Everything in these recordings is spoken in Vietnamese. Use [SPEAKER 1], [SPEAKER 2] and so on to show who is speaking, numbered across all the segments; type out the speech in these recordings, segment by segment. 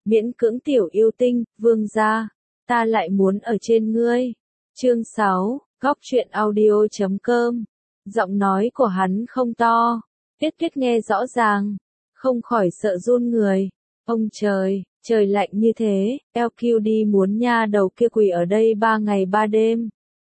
[SPEAKER 1] miễn cưỡng tiểu yêu tinh, vương gia, ta lại muốn ở trên ngươi. Chương 6, góc truyện audio.com. Giọng nói của hắn không to, Tuyết nghe rõ ràng, không khỏi sợ run người. Ông trời, trời lạnh như thế, LQD muốn nha đầu kia quỳ ở đây 3 ngày 3 đêm.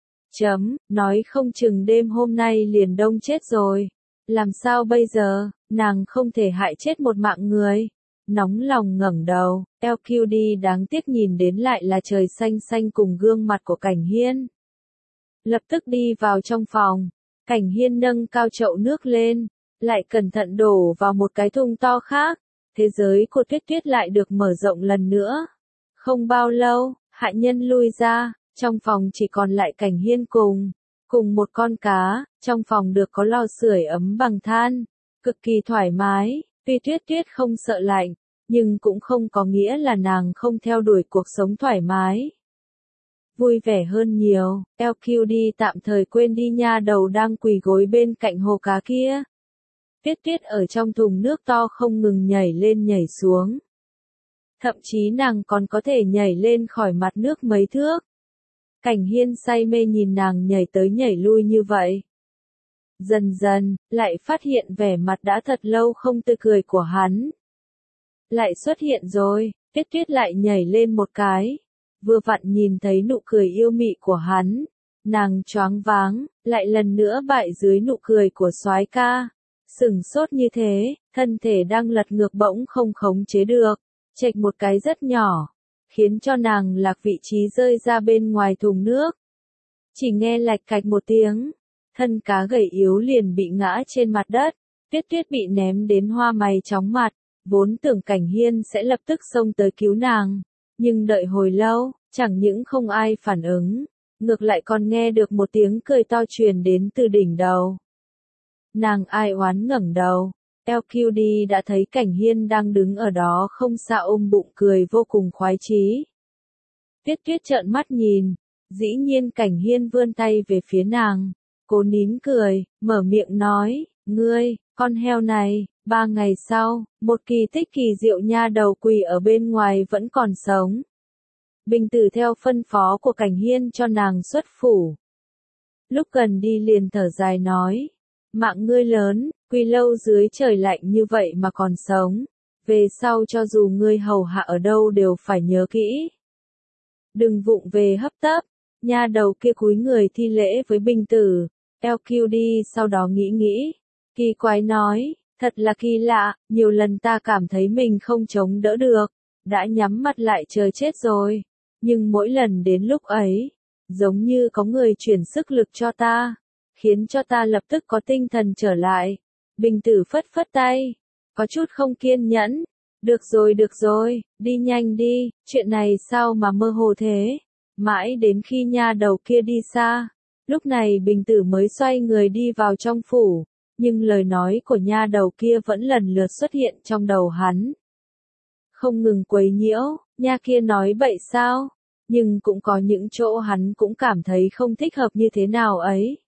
[SPEAKER 1] Nói không chừng đêm hôm nay liền đông chết rồi. Làm sao bây giờ, nàng không thể hại chết một mạng người. Nóng lòng ngẩng đầu, LQD đáng tiếc nhìn đến lại là trời xanh xanh cùng gương mặt của Cảnh Hiên. Lập tức đi vào trong phòng, Cảnh Hiên nâng cao chậu nước lên, lại cẩn thận đổ vào một cái thùng to khác. Thế giới của Tuyết lại được mở rộng lần nữa. Không bao lâu, hạ nhân lui ra, trong phòng chỉ còn lại Cảnh Hiên cùng một con cá, trong phòng được có lò sưởi ấm bằng than, cực kỳ thoải mái. Tuy Tuyết không sợ lạnh, nhưng cũng không có nghĩa là nàng không theo đuổi cuộc sống thoải mái. Vui vẻ hơn nhiều, LQD tạm thời quên đi nha đầu đang quỳ gối bên cạnh hồ cá kia. Tuyết ở trong thùng nước to không ngừng nhảy lên nhảy xuống. Thậm chí nàng còn có thể nhảy lên khỏi mặt nước mấy thước. Cảnh Hiên say mê nhìn nàng nhảy tới nhảy lui như vậy. Dần dần, lại phát hiện vẻ mặt đã thật lâu không tươi cười của hắn. Lại xuất hiện rồi, Tuyết lại nhảy lên một cái. Vừa vặn nhìn thấy nụ cười yêu mị của hắn. Nàng choáng váng, lại lần nữa bại dưới nụ cười của soái ca. Sửng sốt như thế, thân thể đang lật ngược bỗng không khống chế được, chệch một cái rất nhỏ, khiến cho nàng lạc vị trí rơi ra bên ngoài thùng nước. Chỉ nghe lạch cạch một tiếng, thân cá gầy yếu liền bị ngã trên mặt đất, Tuyết bị ném đến hoa mày chóng mặt, vốn tưởng Cảnh Hiên sẽ lập tức xông tới cứu nàng, nhưng đợi hồi lâu, chẳng những không ai phản ứng, ngược lại còn nghe được một tiếng cười to truyền đến từ đỉnh đầu. Nàng ai oán ngẩng đầu, LQD đã thấy Cảnh Hiên đang đứng ở đó không xa ôm bụng cười vô cùng khoái chí. Tuyết trợn mắt nhìn, dĩ nhiên Cảnh Hiên vươn tay về phía nàng, cố nín cười, mở miệng nói, ngươi, con heo này, 3 ngày sau, một kỳ tích kỳ diệu nha đầu quỳ ở bên ngoài vẫn còn sống. Bình tử theo phân phó của Cảnh Hiên cho nàng xuất phủ. Lúc gần đi liền thở dài nói. Mạng ngươi lớn, quỳ lâu dưới trời lạnh như vậy mà còn sống. Về sau cho dù ngươi hầu hạ ở đâu đều phải nhớ kỹ. Đừng vụng về hấp tấp. Nha đầu kia cúi người thi lễ với Bình tử. LQD sau đó nghĩ. Kỳ quái nói, thật là kỳ lạ, nhiều lần ta cảm thấy mình không chống đỡ được. Đã nhắm mắt lại chờ chết rồi. Nhưng mỗi lần đến lúc ấy, giống như có người chuyển sức lực cho ta. Khiến cho ta lập tức có tinh thần trở lại. Bình tử phất tay, có chút không kiên nhẫn. Được rồi, đi nhanh đi, chuyện này sao mà mơ hồ thế? Mãi đến khi nha đầu kia đi xa, lúc này Bình tử mới xoay người đi vào trong phủ, nhưng lời nói của nha đầu kia vẫn lần lượt xuất hiện trong đầu hắn. Không ngừng quấy nhiễu, nha kia nói bậy sao? Nhưng cũng có những chỗ hắn cũng cảm thấy không thích hợp như thế nào ấy.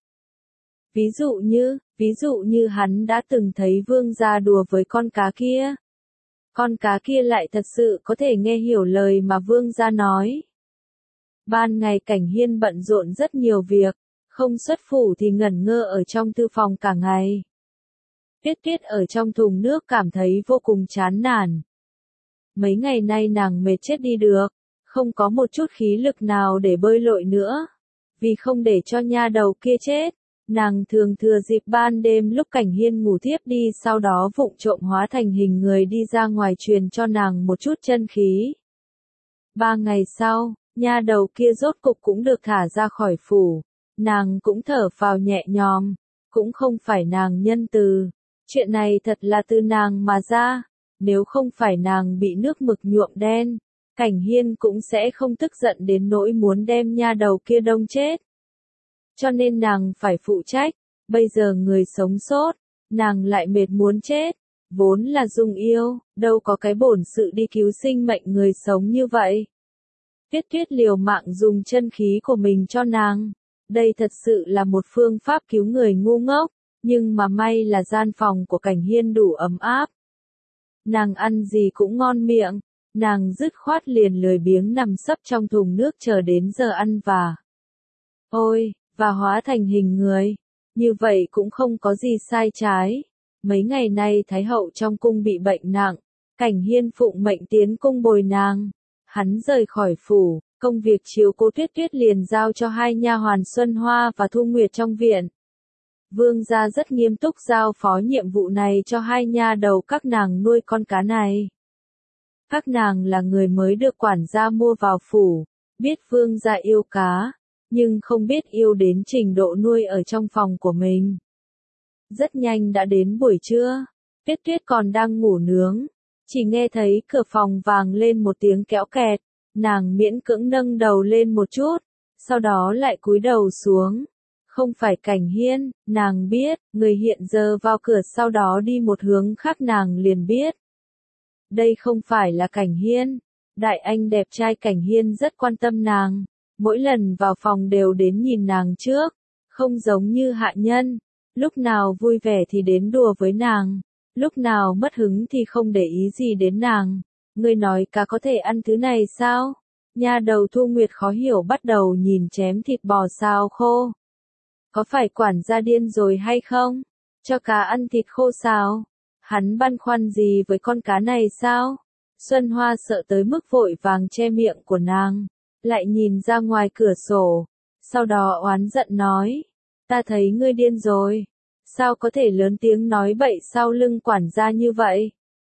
[SPEAKER 1] Ví dụ như hắn đã từng thấy vương gia đùa với con cá kia. Con cá kia lại thật sự có thể nghe hiểu lời mà vương gia nói. Ban ngày Cảnh Hiên bận rộn rất nhiều việc, không xuất phủ thì ngẩn ngơ ở trong thư phòng cả ngày. Tuyết ở trong thùng nước cảm thấy vô cùng chán nản. Mấy ngày nay nàng mệt chết đi được, không có một chút khí lực nào để bơi lội nữa. Vì không để cho nha đầu kia chết. Nàng thường thừa dịp ban đêm lúc Cảnh Hiên ngủ thiếp đi sau đó vụng trộm hóa thành hình người đi ra ngoài truyền cho nàng một chút chân khí. 3 ngày sau, nha đầu kia rốt cục cũng được thả ra khỏi phủ. Nàng cũng thở phào nhẹ nhõm, cũng không phải nàng nhân từ. Chuyện này thật là từ nàng mà ra. Nếu không phải nàng bị nước mực nhuộm đen, Cảnh Hiên cũng sẽ không tức giận đến nỗi muốn đem nha đầu kia đông chết. Cho nên nàng phải phụ trách, bây giờ người sống sót, nàng lại mệt muốn chết, vốn là Dung yêu, đâu có cái bổn sự đi cứu sinh mệnh người sống như vậy. Tuyết liều mạng dùng chân khí của mình cho nàng, đây thật sự là một phương pháp cứu người ngu ngốc, nhưng mà may là gian phòng của Cảnh Hiên đủ ấm áp. Nàng ăn gì cũng ngon miệng, nàng dứt khoát liền lười biếng nằm sấp trong thùng nước chờ đến giờ ăn và hóa thành hình người. Như vậy cũng không có gì sai trái. Mấy ngày nay Thái hậu trong cung bị bệnh nặng, Cảnh Hiên phụng mệnh tiến cung bồi nàng. Hắn rời khỏi phủ, công việc chiếu cố Tuyết Tuyết liền giao cho hai nha hoàn Xuân Hoa và Thu Nguyệt trong viện. Vương gia rất nghiêm túc giao phó nhiệm vụ này cho hai nha đầu các nàng nuôi con cá này. Các nàng là người mới được quản gia mua vào phủ, biết vương gia yêu cá, nhưng không biết yêu đến trình độ nuôi ở trong phòng của mình. Rất nhanh đã đến buổi trưa, Tuyết Tuyết còn đang ngủ nướng, chỉ nghe thấy cửa phòng vang lên một tiếng kéo kẹt, nàng miễn cưỡng nâng đầu lên một chút, sau đó lại cúi đầu xuống. Không phải Cảnh Hiên, nàng biết, người hiện giờ vào cửa sau đó đi một hướng khác nàng liền biết. Đây không phải là Cảnh Hiên, đại anh đẹp trai Cảnh Hiên rất quan tâm nàng, mỗi lần vào phòng đều đến nhìn nàng trước, không giống như hạ nhân, lúc nào vui vẻ thì đến đùa với nàng, lúc nào mất hứng thì không để ý gì đến nàng. Ngươi nói cá có thể ăn thứ này sao? Nha đầu Thu Nguyệt khó hiểu bắt đầu nhìn chém thịt bò xào khô. Có phải quản gia điên rồi hay không? Cho cá ăn thịt khô sao? Hắn băn khoăn gì với con cá này sao? Xuân Hoa sợ tới mức vội vàng che miệng của nàng, lại nhìn ra ngoài cửa sổ, sau đó oán giận nói, ta thấy ngươi điên rồi, sao có thể lớn tiếng nói bậy sau lưng quản gia như vậy?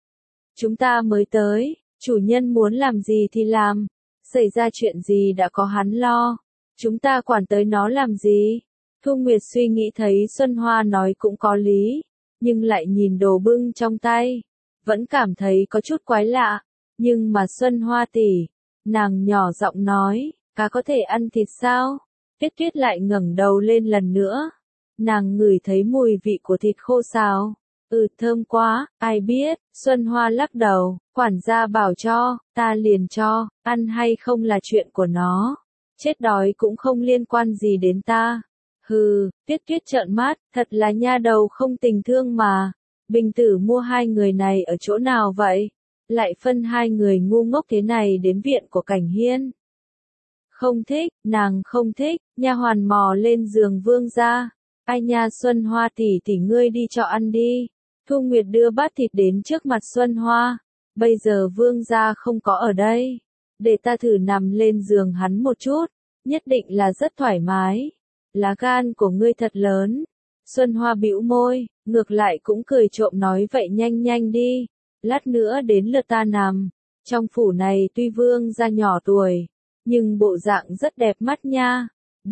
[SPEAKER 1] Chúng ta mới tới, chủ nhân muốn làm gì thì làm, xảy ra chuyện gì đã có hắn lo, chúng ta quản tới nó làm gì? Thu Nguyệt suy nghĩ thấy Xuân Hoa nói cũng có lý, nhưng lại nhìn đồ bưng trong tay, vẫn cảm thấy có chút quái lạ, nhưng mà Xuân Hoa tỷ, nàng nhỏ giọng nói, cá có thể ăn thịt sao? Tuyết Tuyết lại ngẩng đầu lên lần nữa, nàng ngửi thấy mùi vị của thịt khô xào, thơm quá, ai biết, Xuân Hoa lắc đầu, quản gia bảo cho, ta liền cho, ăn hay không là chuyện của nó, chết đói cũng không liên quan gì đến ta. Hừ, Tuyết Tuyết trợn mắt, thật là nha đầu không tình thương mà. Bình Tử mua hai người này ở chỗ nào vậy? Lại phân hai người ngu ngốc thế này đến viện của Cảnh Hiên. Không thích, nàng không thích, nha hoàn mò lên giường vương gia. Ai nha Xuân Hoa tỷ tỷ ngươi đi cho ăn đi. Thu Nguyệt đưa bát thịt đến trước mặt Xuân Hoa. Bây giờ vương gia không có ở đây. Để ta thử nằm lên giường hắn một chút, nhất định là rất thoải mái. Lá gan của ngươi thật lớn. Xuân Hoa bĩu môi, ngược lại cũng cười trộm nói vậy nhanh nhanh đi, lát nữa đến lượt ta nằm. Trong phủ này tuy vương gia nhỏ tuổi, nhưng bộ dạng rất đẹp mắt nha.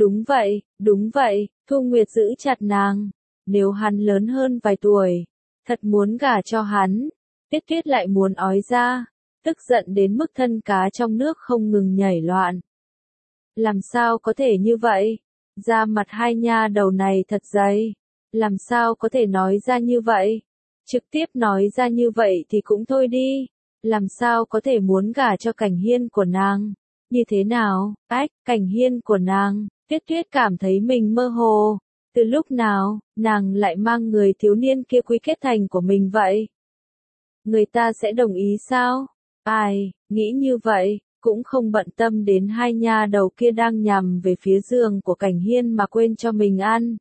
[SPEAKER 1] Đúng vậy, Thu Nguyệt giữ chặt nàng. Nếu hắn lớn hơn vài tuổi, thật muốn gả cho hắn. Tuyết Tuyết lại muốn ói ra, tức giận đến mức thân cá trong nước không ngừng nhảy loạn. Làm sao có thể như vậy? Da mặt hai nha đầu này thật dày, làm sao có thể nói ra như vậy? Trực tiếp nói ra như vậy thì cũng thôi đi, làm sao có thể muốn gả cho Cảnh Hiên của nàng? Như thế nào? Cảnh Hiên của nàng, Tuyết Tuyết cảm thấy mình mơ hồ, từ lúc nào, nàng lại mang người thiếu niên kia quy kết thành của mình vậy? Người ta sẽ đồng ý sao? Ai, nghĩ như vậy, cũng không bận tâm đến hai nha đầu kia đang nhằm về phía giường của Cảnh Hiên mà quên cho mình ăn.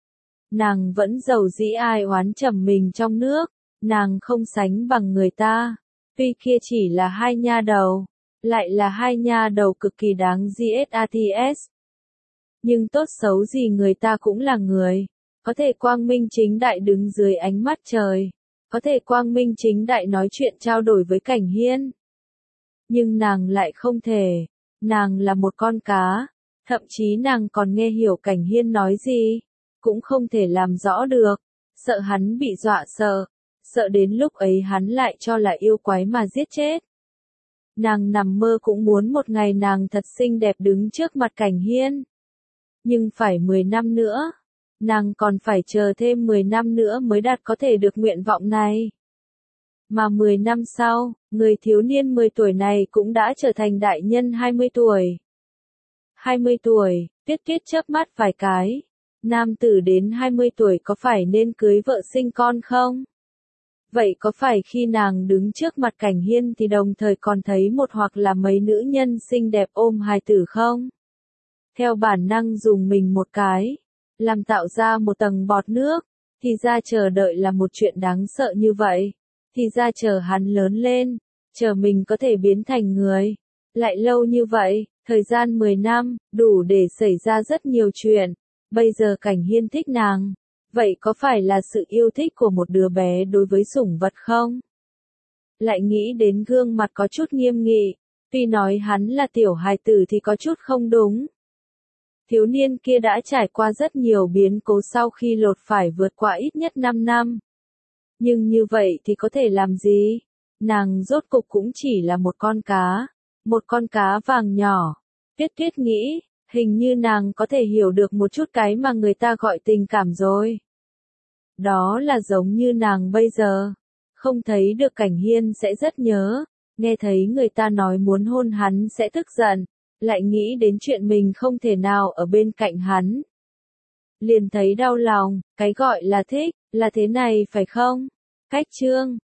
[SPEAKER 1] Nàng vẫn giàu dĩ ai oán trầm mình trong nước, nàng không sánh bằng người ta, tuy kia chỉ là hai nha đầu, lại là hai nha đầu cực kỳ đáng ghét. Nhưng tốt xấu gì người ta cũng là người, có thể quang minh chính đại đứng dưới ánh mắt trời, có thể quang minh chính đại nói chuyện trao đổi với Cảnh Hiên. Nhưng nàng lại không thể, nàng là một con cá, thậm chí nàng còn nghe hiểu Cảnh Hiên nói gì, cũng không thể làm rõ được, sợ hắn bị dọa sợ đến lúc ấy hắn lại cho là yêu quái mà giết chết. Nàng nằm mơ cũng muốn một ngày nàng thật xinh đẹp đứng trước mặt Cảnh Hiên. Nhưng phải 10 năm nữa, nàng còn phải chờ thêm 10 năm nữa mới đạt có thể được nguyện vọng này. Mà 10 năm sau, người thiếu niên 10 tuổi này cũng đã trở thành đại nhân 20 tuổi. 20 tuổi, Tuyết Tuyết chớp mắt vài cái. Nam tử đến 20 tuổi có phải nên cưới vợ sinh con không? Vậy có phải khi nàng đứng trước mặt Cảnh Hiên thì đồng thời còn thấy một hoặc là mấy nữ nhân xinh đẹp ôm hài tử không? Theo bản năng dùng mình một cái, làm tạo ra một tầng bọt nước, thì ra chờ đợi là một chuyện đáng sợ như vậy, thì ra chờ hắn lớn lên, chờ mình có thể biến thành người. Lại lâu như vậy, thời gian 10 năm, đủ để xảy ra rất nhiều chuyện, bây giờ Cảnh Hiên thích nàng. Vậy có phải là sự yêu thích của một đứa bé đối với sủng vật không? Lại nghĩ đến gương mặt có chút nghiêm nghị, tuy nói hắn là tiểu hài tử thì có chút không đúng. Thiếu niên kia đã trải qua rất nhiều biến cố sau khi lột phải vượt qua ít nhất 5 năm. Nhưng như vậy thì có thể làm gì? Nàng rốt cục cũng chỉ là một con cá vàng nhỏ. Tuyết Tuyết nghĩ, hình như nàng có thể hiểu được một chút cái mà người ta gọi tình cảm rồi. Đó là giống như nàng bây giờ, không thấy được Cảnh Hiên sẽ rất nhớ, nghe thấy người ta nói muốn hôn hắn sẽ tức giận, lại nghĩ đến chuyện mình không thể nào ở bên cạnh hắn. Liền thấy đau lòng, cái gọi là thích, là thế này phải không? Cách chương